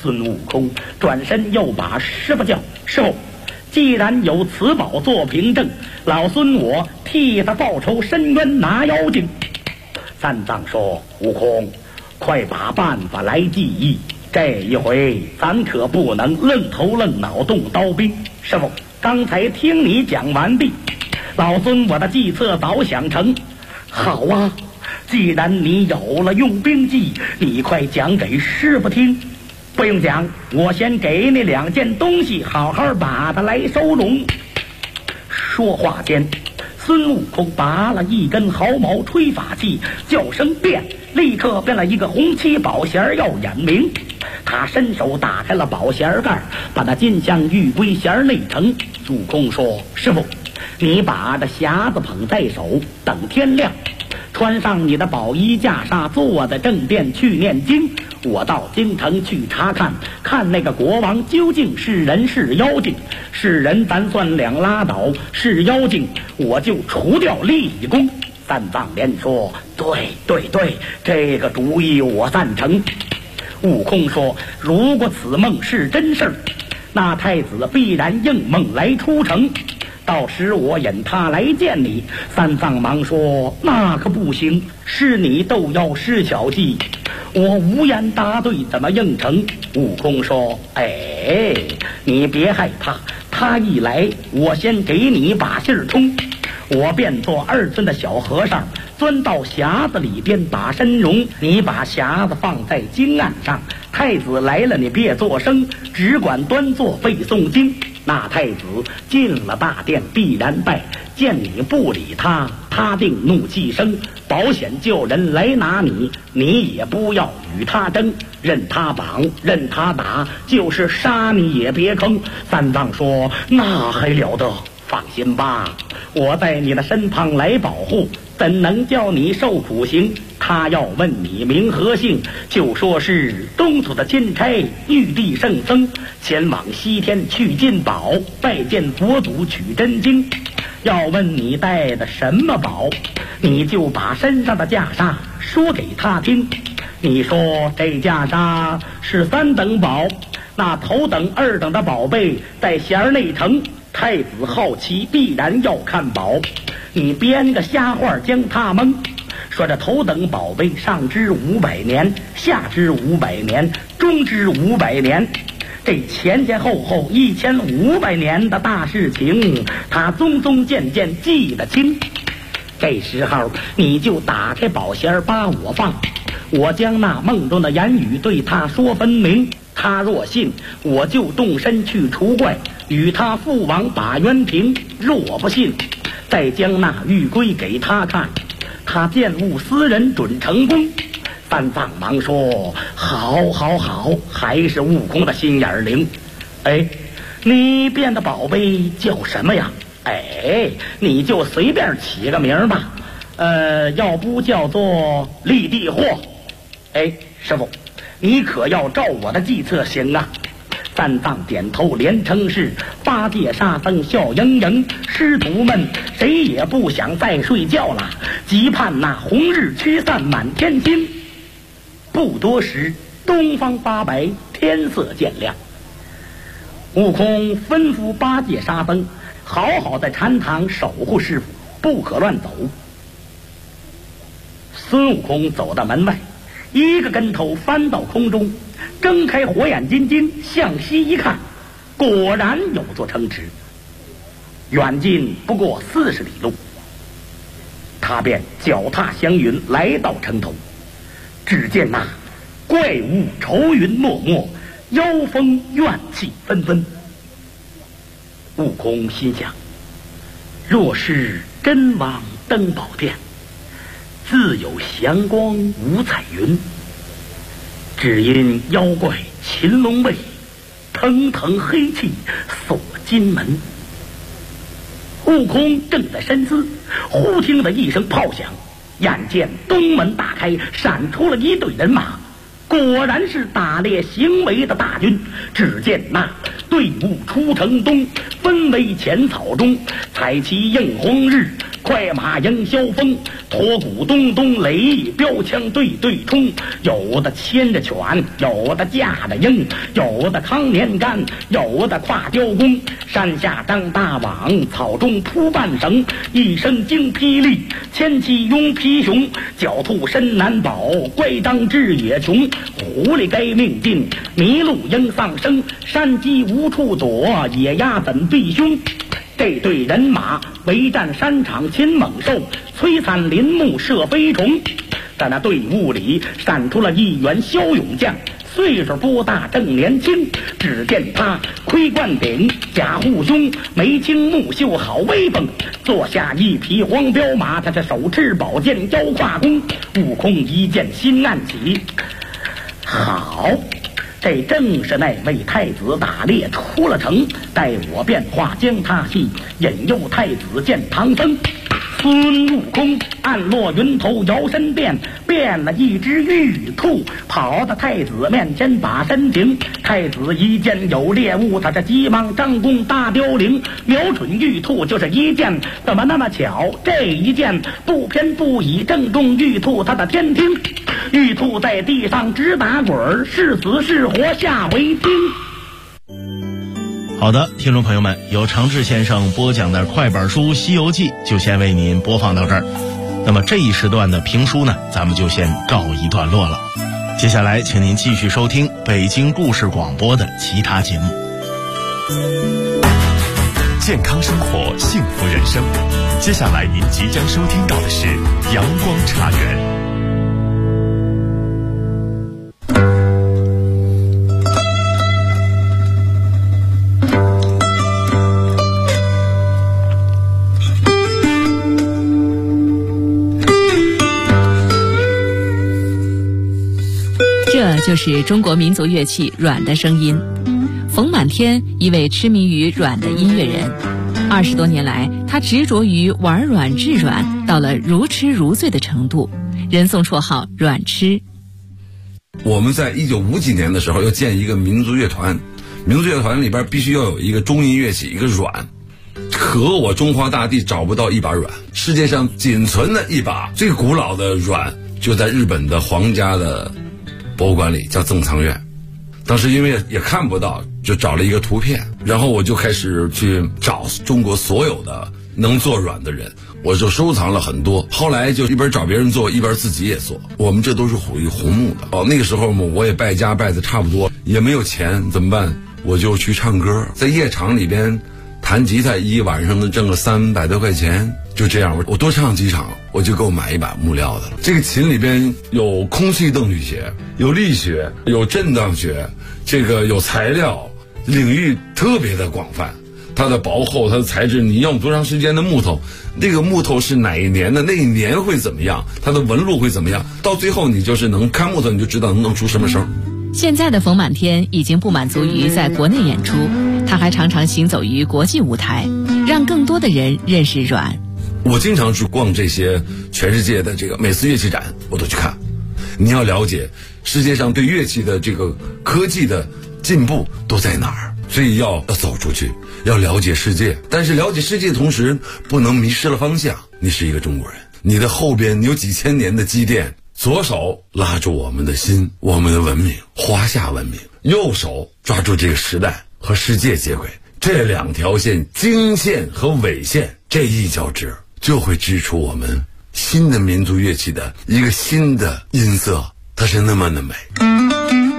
孙悟空转身又把师傅叫：“师傅，既然有此宝做凭证，老孙我替他报仇伸冤拿妖精。”三藏说：“悟空，快把办法来记忆，这一回咱可不能愣头愣脑动刀兵。”师傅，刚才听你讲完毕，老孙我的计策早想成。好啊，既然你有了用兵计，你快讲给师傅听。不用讲，我先给你2件东西，好好把它来收拢。说话间，孙悟空拔了一根毫毛吹法器，叫声变，立刻变了一个红漆宝匣要眼明。他伸手打开了宝匣盖，把那金香玉龟匣内盛。悟空说：“师傅，你把这匣子捧在手，等天亮，穿上你的宝衣袈裟，坐在正殿去念经。我到京城去查看，看那个国王究竟是人是妖精。是人咱算2拉倒，是妖精我就除掉立一功。”三藏连说：“对，这个主意我赞成。”悟空说：“如果此梦是真事儿，那太子必然应梦来出城，到时我引他来见你。”三藏忙说：“那可不行，是你斗妖施小计，我无言答对，怎么应承？”悟空说：“你别害怕，他一来，我先给你把信儿通。我变作2寸的小和尚，钻到匣子里边打身容，你把匣子放在经案上，太子来了你别作声，只管端坐背诵经。那太子进了大殿必然拜，见你不理他，他定怒气生，保险叫人来拿你，你也不要与他争，任他绑任他打，就是杀你也别吭。”三藏说：“那还了得，放心吧，我在你的身旁来保护，怎能叫你受苦刑？他要问你名和姓，就说是东土的钦差玉帝圣僧，前往西天去进宝，拜见佛祖取真经。要问你带的什么宝，你就把身上的袈裟说给他听。你说这袈裟是3等宝，那头等2等的宝贝在匣内盛，太子好奇必然要看宝，你编个瞎话将他蒙，说这头等宝贝上知500年，下知500年，中知500年，这前前后后1500年的大事情，他宗宗渐渐记得清。这时候你就打开宝匣把我放，我将那梦中的言语对他说分明。他若信，我就动身去除怪，与他父王把冤平；若不信，再将那玉龟给他看，他见物思人，准成功。三藏忙说：“好，还是悟空的心眼灵。你变的宝贝叫什么呀？你就随便起个名吧，要不叫做立地货。师傅，你可要照我的计策行啊！”三藏点头连称是。八戒沙僧笑盈盈，师徒们谁也不想再睡觉了，急盼那红日驱散满天星。不多时，东方发白，天色渐亮。悟空吩咐八戒沙僧好好在禅堂守护师傅，不可乱走。孙悟空走到门外，一个跟头翻到空中，睁开火眼金睛向西一看，果然有座城池，远近不过40里路。他便脚踏祥云来到城头，只见那怪物愁云漠漠，妖风怨气纷纷。悟空心想，若是真往登宝殿，自有祥光五彩云，只因妖怪擒龙卫，腾腾黑气锁金门。悟空正在深思，忽听得一声炮响，眼见东门大开，闪出了一队人马，果然是打猎行为的大军。只见那队伍出城东，分为浅草中，彩旗映红日，快马迎萧风，驼鼓咚咚雷，标枪对对冲。有的牵着犬，有的架着鹰，有的扛年杆，有的挎雕弓。山下张大网，草中铺半绳，一声惊霹雳，千骑拥皮熊。狡兔身难保，乖张志也穷。狐狸该命尽，麋鹿应丧生。山鸡无处躲，野鸭怎避凶？这队人马围战山场擒猛兽，摧残林木射飞虫。在那队伍里闪出了一员骁勇将，岁数不大正年轻。只见他盔冠顶，甲护胸，眉清目秀好威风。坐下一匹黄骠马，他这手持宝剑腰挎弓，悟空一见心暗喜。好，这正是那位太子打猎出了城，待我变化将他戏，引诱太子见唐僧。孙悟空暗落云头摇身变了一只玉兔，跑到太子面前把身停。太子一见有猎物，他这急忙张弓搭雕翎，瞄准玉兔就是一箭。怎么那么巧？这一箭不偏不倚，正中玉兔他的天庭。玉兔在地上直打滚，是死是活下回听。 好的，听众朋友们，由常志先生播讲的快本书《西游记》就先为您播放到这儿。那么这一时段的评书呢，咱们就先告一段落了。接下来请您继续收听北京故事广播的其他节目。 健康生活，幸福人生。接下来您即将收听到的是阳光茶园。 这就是中国民族乐器阮的声音。冯满天，一位痴迷于阮的音乐人，20多年来，他执着于玩阮治阮，到了如痴如醉的程度，人送绰号阮痴。 我们在1950几年的时候要建一个民族乐团，民族乐团里边必须要有一个中音乐器，一个阮。可我中华大地找不到一把阮，世界上仅存的一把最古老的阮就在日本的皇家的博物馆里，叫赠藏院。当时因为也看不到，就找了一个图片，然后我就开始去找中国所有的能做阮的人，我就收藏了很多。后来就一边找别人做，一边自己也做。我们这都是属于红木的。那个时候我也败家败的差不多，也没有钱，怎么办？我就去唱歌，在夜场里边弹吉他，一晚上能挣个300多块钱。就这样，我多唱几场，我就够买一把木料的了。这个琴里边有空气动力学，有力学，有震荡学，这个有材料，领域特别的广泛。它的薄厚，它的材质，你用多长时间的木头，那个木头是哪一年的，那一年会怎么样，它的纹路会怎么样，到最后你就是能看木头，你就知道能出什么声。 现在的冯满天已经不满足于在国内演出，他还常常行走于国际舞台，让更多的人认识阮。 我经常去逛这些全世界的这个每次乐器展，我都去看。你要了解世界上对乐器的这个科技的进步都在哪儿，所以要走出去，要了解世界。但是了解世界的同时，不能迷失了方向。你是一个中国人，你的后边有几千年的积淀，左手拉住我们的心，我们的文明，华夏文明；右手抓住这个时代和世界接轨。这两条线，经线和纬线，这一交织，就会织出我们新的民族乐器的一个新的音色，它是那么的美。